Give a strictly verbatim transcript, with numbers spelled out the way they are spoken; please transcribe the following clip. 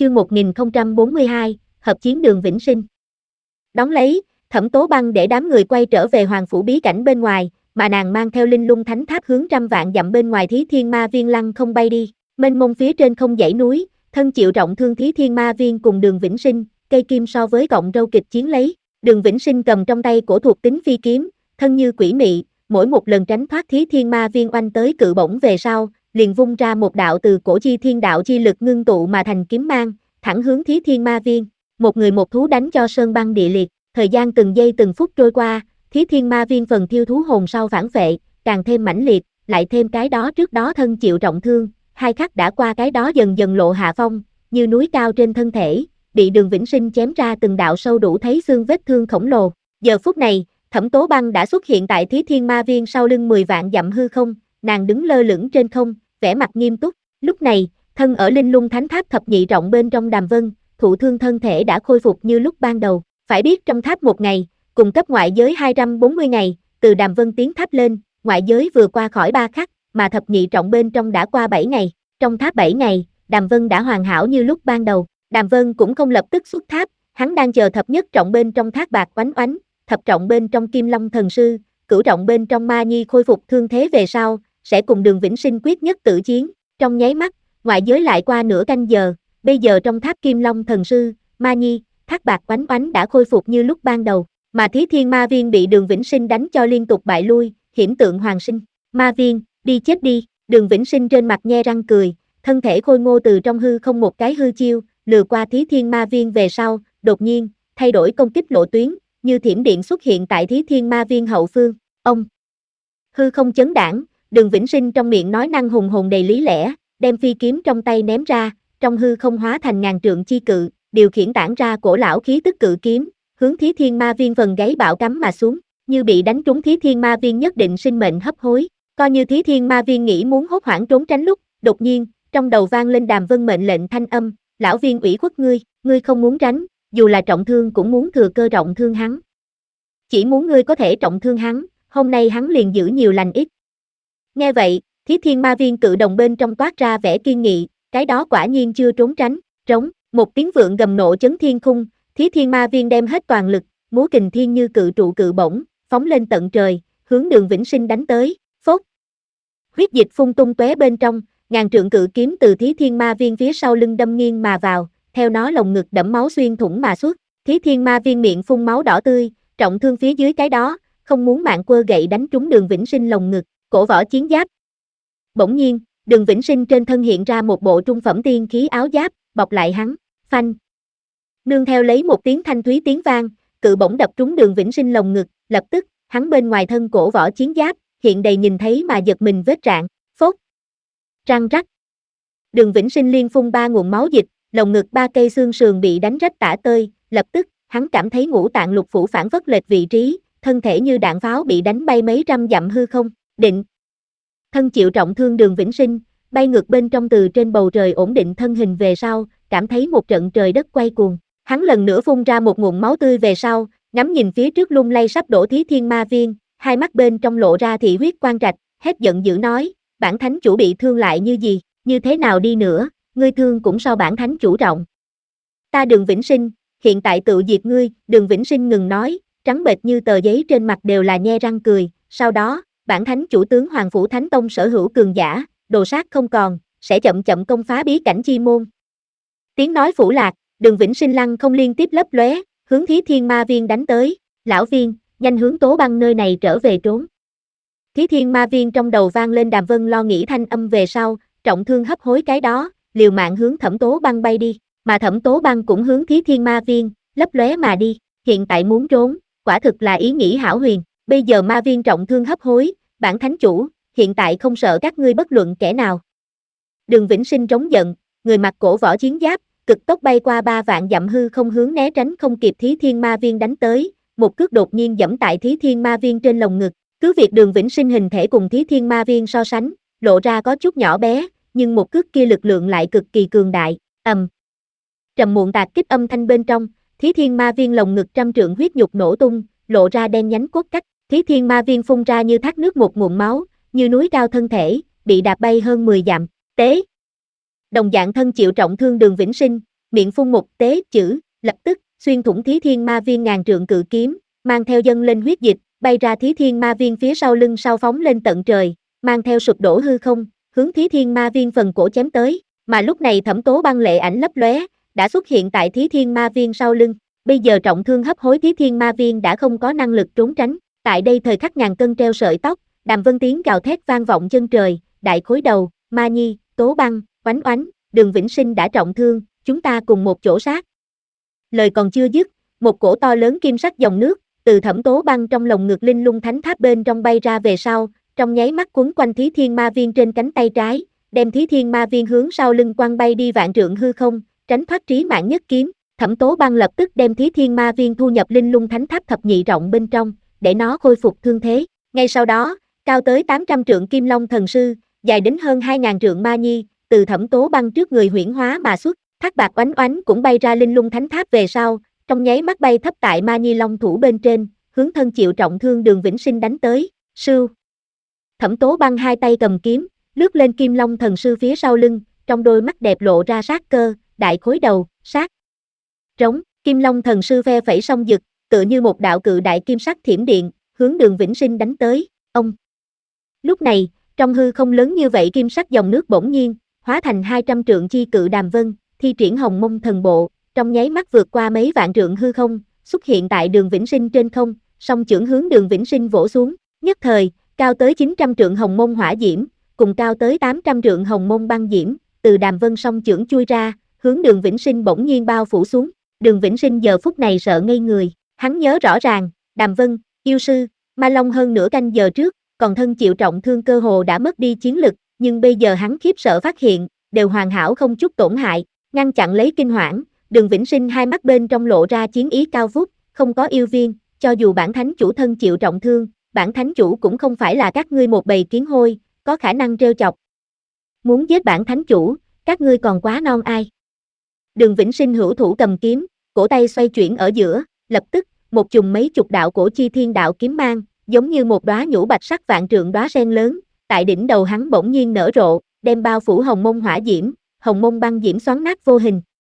chương một nghìn không trăm bốn mươi hai, hợp chiến Đường Vĩnh Sinh. Đón lấy, Thẩm Tố Băng để đám người quay trở về Hoàng phủ bí cảnh bên ngoài, mà nàng mang theo Linh Lung Thánh Tháp hướng trăm vạn dặm bên ngoài Thí Thiên Ma Viên lăng không bay đi. Mênh mông phía trên không dãy núi, thân chịu trọng thương Thí Thiên Ma Viên cùng Đường Vĩnh Sinh, cây kim so với cọng râu kịch chiến lấy. Đường Vĩnh Sinh cầm trong tay cổ thuộc tính phi kiếm, thân như quỷ mị, mỗi một lần tránh thoát Thí Thiên Ma Viên oanh tới cự bổng về sau, liền vung ra một đạo từ cổ chi thiên đạo chi lực ngưng tụ mà thành kiếm mang, thẳng hướng Thí Thiên Ma Viên. Một người một thú đánh cho sơn băng địa liệt, thời gian từng giây từng phút trôi qua, Thí Thiên Ma Viên phần thiêu thú hồn sau phản phệ, càng thêm mãnh liệt, lại thêm cái đó trước đó thân chịu trọng thương, hai khắc đã qua cái đó dần dần lộ hạ phong, như núi cao trên thân thể, bị Đường Vĩnh Sinh chém ra từng đạo sâu đủ thấy xương vết thương khổng lồ. Giờ phút này, Thẩm Tố Băng đã xuất hiện tại Thí Thiên Ma Viên sau lưng mười vạn dặm hư không, nàng đứng lơ lửng trên không, vẻ mặt nghiêm túc. Lúc này, thân ở Linh Lung Thánh Tháp thập nhị trọng bên trong Đàm Vân, thụ thương thân thể đã khôi phục như lúc ban đầu. Phải biết trong tháp một ngày, cùng cấp ngoại giới hai trăm bốn mươi ngày, từ Đàm Vân tiến tháp lên, ngoại giới vừa qua khỏi ba khắc, mà thập nhị trọng bên trong đã qua bảy ngày. Trong tháp bảy ngày, Đàm Vân đã hoàn hảo như lúc ban đầu. Đàm Vân cũng không lập tức xuất tháp, hắn đang chờ thập nhất trọng bên trong thác bạc oánh oánh, thập trọng bên trong Kim Long Thần Sư, cửu trọng bên trong Ma Nhi khôi phục thương thế về sau, sẽ cùng Đường Vĩnh Sinh quyết nhất tử chiến. Trong nháy mắt, ngoại giới lại qua nửa canh giờ, bây giờ trong tháp Kim Long Thần Sư, Ma Nhi, thác bạc oánh oánh đã khôi phục như lúc ban đầu, mà Thí Thiên Ma Viên bị Đường Vĩnh Sinh đánh cho liên tục bại lui, hiểm tượng hoàn sinh. Ma Viên, đi chết đi. Đường Vĩnh Sinh trên mặt nhe răng cười, thân thể khôi ngô từ trong hư không một cái hư chiêu, lừa qua Thí Thiên Ma Viên về sau, đột nhiên, thay đổi công kích lộ tuyến, như thiểm điện xuất hiện tại Thí Thiên Ma Viên hậu phương. Ông hư không chấn đảng, Đường Vĩnh Sinh trong miệng nói năng hùng hồn đầy lý lẽ, đem phi kiếm trong tay ném ra, trong hư không hóa thành ngàn trượng chi cự, điều khiển tản ra cổ lão khí tức cự kiếm, hướng Thí Thiên Ma Viên phần gáy bạo cắm mà xuống, như bị đánh trúng Thí Thiên Ma Viên nhất định sinh mệnh hấp hối. Coi như Thí Thiên Ma Viên nghĩ muốn hốt hoảng trốn tránh lúc, đột nhiên, trong đầu vang lên Đàm Vân mệnh lệnh thanh âm, lão viên ủy khuất ngươi, ngươi không muốn tránh, dù là trọng thương cũng muốn thừa cơ trọng thương hắn. Chỉ muốn ngươi có thể trọng thương hắn, hôm nay hắn liền giữ nhiều lành ít. Nghe vậy, Thí Thiên Ma Viên cự đồng bên trong toát ra vẻ kiên nghị, cái đó quả nhiên chưa trốn tránh, trống, một tiếng vượng gầm nộ chấn thiên khung, Thí Thiên Ma Viên đem hết toàn lực, múa kình thiên như cự trụ cự bổng, phóng lên tận trời, hướng Đường Vĩnh Sinh đánh tới, phốt. Huyết dịch phun tung tóe bên trong, ngàn trượng cự kiếm từ Thí Thiên Ma Viên phía sau lưng đâm nghiêng mà vào, theo nó lồng ngực đẫm máu xuyên thủng mà xuất, Thí Thiên Ma Viên miệng phun máu đỏ tươi, trọng thương phía dưới cái đó, không muốn mạng quơ gậy đánh trúng Đường Vĩnh Sinh lồng ngực, cổ võ chiến giáp. Bỗng nhiên, Đường Vĩnh Sinh trên thân hiện ra một bộ trung phẩm tiên khí áo giáp, bọc lại hắn, phanh. Nương theo lấy một tiếng thanh thúy tiếng vang, cự bổng đập trúng Đường Vĩnh Sinh lồng ngực, lập tức, hắn bên ngoài thân cổ võ chiến giáp, hiện đầy nhìn thấy mà giật mình vết rạn, phốt. Răng rắc. Đường Vĩnh Sinh liên phun ba nguồn máu dịch, lồng ngực ba cây xương sườn bị đánh rách tả tơi, lập tức, hắn cảm thấy ngũ tạng lục phủ phản phất lệch vị trí, thân thể như đạn pháo bị đánh bay mấy trăm dặm hư không, định. Thân chịu trọng thương Đường Vĩnh Sinh, bay ngược bên trong từ trên bầu trời ổn định thân hình về sau, cảm thấy một trận trời đất quay cuồng. Hắn lần nữa phun ra một nguồn máu tươi về sau, ngắm nhìn phía trước lung lay sắp đổ Thí Thiên Ma Viên, hai mắt bên trong lộ ra thị huyết quang rạch, hét giận dữ nói, bản thánh chủ bị thương lại như gì, như thế nào đi nữa, ngươi thương cũng so bản thánh chủ trọng. Ta Đường Vĩnh Sinh, hiện tại tự diệt ngươi. Đường Vĩnh Sinh ngừng nói, trắng bệch như tờ giấy trên mặt đều là nhe răng cười, sau đó, bản thánh chủ tướng Hoàng Phủ Thánh Tông sở hữu cường giả, đồ sát không còn, sẽ chậm chậm công phá bí cảnh chi môn. Tiếng nói phủ lạc, Đường Vĩnh Sinh lăng không liên tiếp lấp lóe, hướng Thí Thiên Ma Viên đánh tới, lão viên, nhanh hướng Tố Băng nơi này trở về trốn. Thí Thiên Ma Viên trong đầu vang lên Đàm Vân lo nghĩ thanh âm về sau, trọng thương hấp hối cái đó, liều mạng hướng Thẩm Tố Băng bay đi, mà Thẩm Tố Băng cũng hướng Thí Thiên Ma Viên, lấp lóe mà đi, hiện tại muốn trốn, quả thực là ý nghĩ hão huyền, bây giờ Ma Viên trọng thương hấp hối, bản thánh chủ, hiện tại không sợ các ngươi bất luận kẻ nào. Đường Vĩnh Sinh trống giận, người mặc cổ võ chiến giáp, cực tốc bay qua ba vạn dặm hư không hướng né tránh không kịp Thí Thiên Ma Viên đánh tới, một cước đột nhiên giẫm tại Thí Thiên Ma Viên trên lồng ngực, cứ việc Đường Vĩnh Sinh hình thể cùng Thí Thiên Ma Viên so sánh, lộ ra có chút nhỏ bé, nhưng một cước kia lực lượng lại cực kỳ cường đại, ầm. Trầm muộn tạc kích âm thanh bên trong, Thí Thiên Ma Viên lồng ngực trăm trượng huyết nhục nổ tung, lộ ra đen nhánh cốt cách, Thí Thiên Ma Viên phun ra như thác nước một nguồn máu, như núi cao thân thể, bị đạp bay hơn mười dặm, tế. Đồng dạng thân chịu trọng thương Đường Vĩnh Sinh, miệng phun một tế chữ, lập tức, xuyên thủng Thí Thiên Ma Viên ngàn trượng cự kiếm, mang theo dâng lên huyết dịch, bay ra Thí Thiên Ma Viên phía sau lưng sau phóng lên tận trời, mang theo sụp đổ hư không, hướng Thí Thiên Ma Viên phần cổ chém tới, mà lúc này Thẩm Tố Băng lệ ảnh lấp lóe, đã xuất hiện tại Thí Thiên Ma Viên sau lưng, bây giờ trọng thương hấp hối Thí Thiên Ma Viên đã không có năng lực trốn tránh, tại đây thời khắc ngàn cân treo sợi tóc, Đàm Vân tiếng gào thét vang vọng chân trời, đại khối đầu, Ma Nhi, Tố Băng, Oánh Oánh, Đường Vĩnh Sinh đã trọng thương, chúng ta cùng một chỗ sát. Lời còn chưa dứt, một cổ to lớn kim sắc dòng nước, từ Thẩm Tố Băng trong lồng ngực linh lung thánh tháp bên trong bay ra về sau, trong nháy mắt quấn quanh Thí Thiên Ma Viên trên cánh tay trái, đem Thí Thiên Ma Viên hướng sau lưng quăng bay đi vạn trượng hư không, tránh thoát trí mạng nhất kiếm. Thẩm Tố Băng lập tức đem Thí Thiên Ma Viên thu nhập linh lung thánh tháp thập nhị rộng bên trong, để nó khôi phục thương thế. Ngay sau đó, cao tới tám trăm trượng Kim Long Thần Sư, dài đến hơn hai nghìn trượng Ma Nhi, từ Thẩm Tố Băng trước người huyễn hóa mà xuất, Thác Bạc Oánh Oánh cũng bay ra linh lung thánh tháp về sau, trong nháy mắt bay thấp tại Ma Nhi Long thủ bên trên, hướng thân chịu trọng thương Đường Vĩnh Sinh đánh tới. Sưu. Thẩm Tố Băng hai tay cầm kiếm, lướt lên Kim Long Thần Sư phía sau lưng, trong đôi mắt đẹp lộ ra sát cơ, đại khối đầu, sát. Trống, Kim Long Thần Sư phe phẩy song dực, tựa như một đạo cự đại kim sắc thiểm điện, hướng Đường Vĩnh Sinh đánh tới. Ông. Lúc này, trong hư không lớn như vậy kim sắc dòng nước bỗng nhiên hóa thành hai trăm trượng chi cự Đàm Vân, thi triển Hồng Mông Thần Bộ, trong nháy mắt vượt qua mấy vạn trượng hư không, xuất hiện tại Đường Vĩnh Sinh trên không, song chưởng hướng Đường Vĩnh Sinh vỗ xuống, nhất thời, cao tới chín trăm trượng Hồng Mông Hỏa Diễm, cùng cao tới tám trăm trượng Hồng Mông Băng Diễm, từ Đàm Vân song chưởng chui ra, hướng Đường Vĩnh Sinh bỗng nhiên bao phủ xuống. Đường Vĩnh Sinh giờ phút này sợ ngây người, hắn nhớ rõ ràng, Đàm Vân, yêu sư, Ma Long hơn nửa canh giờ trước, còn thân chịu trọng thương cơ hồ đã mất đi chiến lực, nhưng bây giờ hắn khiếp sợ phát hiện, đều hoàn hảo không chút tổn hại, ngăn chặn lấy kinh hoảng, Đường Vĩnh Sinh hai mắt bên trong lộ ra chiến ý cao vút, không có yêu viên, cho dù bản thánh chủ thân chịu trọng thương, bản thánh chủ cũng không phải là các ngươi một bầy kiến hôi, có khả năng trêu chọc. Muốn giết bản thánh chủ, các ngươi còn quá non ai. Đường Vĩnh Sinh hữu thủ cầm kiếm, cổ tay xoay chuyển ở giữa, lập tức, một chùm mấy chục đạo cổ chi thiên đạo kiếm mang, giống như một đóa nhũ bạch sắc vạn trượng đóa sen lớn, tại đỉnh đầu hắn bỗng nhiên nở rộ, đem bao phủ Hồng Mông Hỏa Diễm, Hồng Mông Băng Diễm xoắn nát vô hình,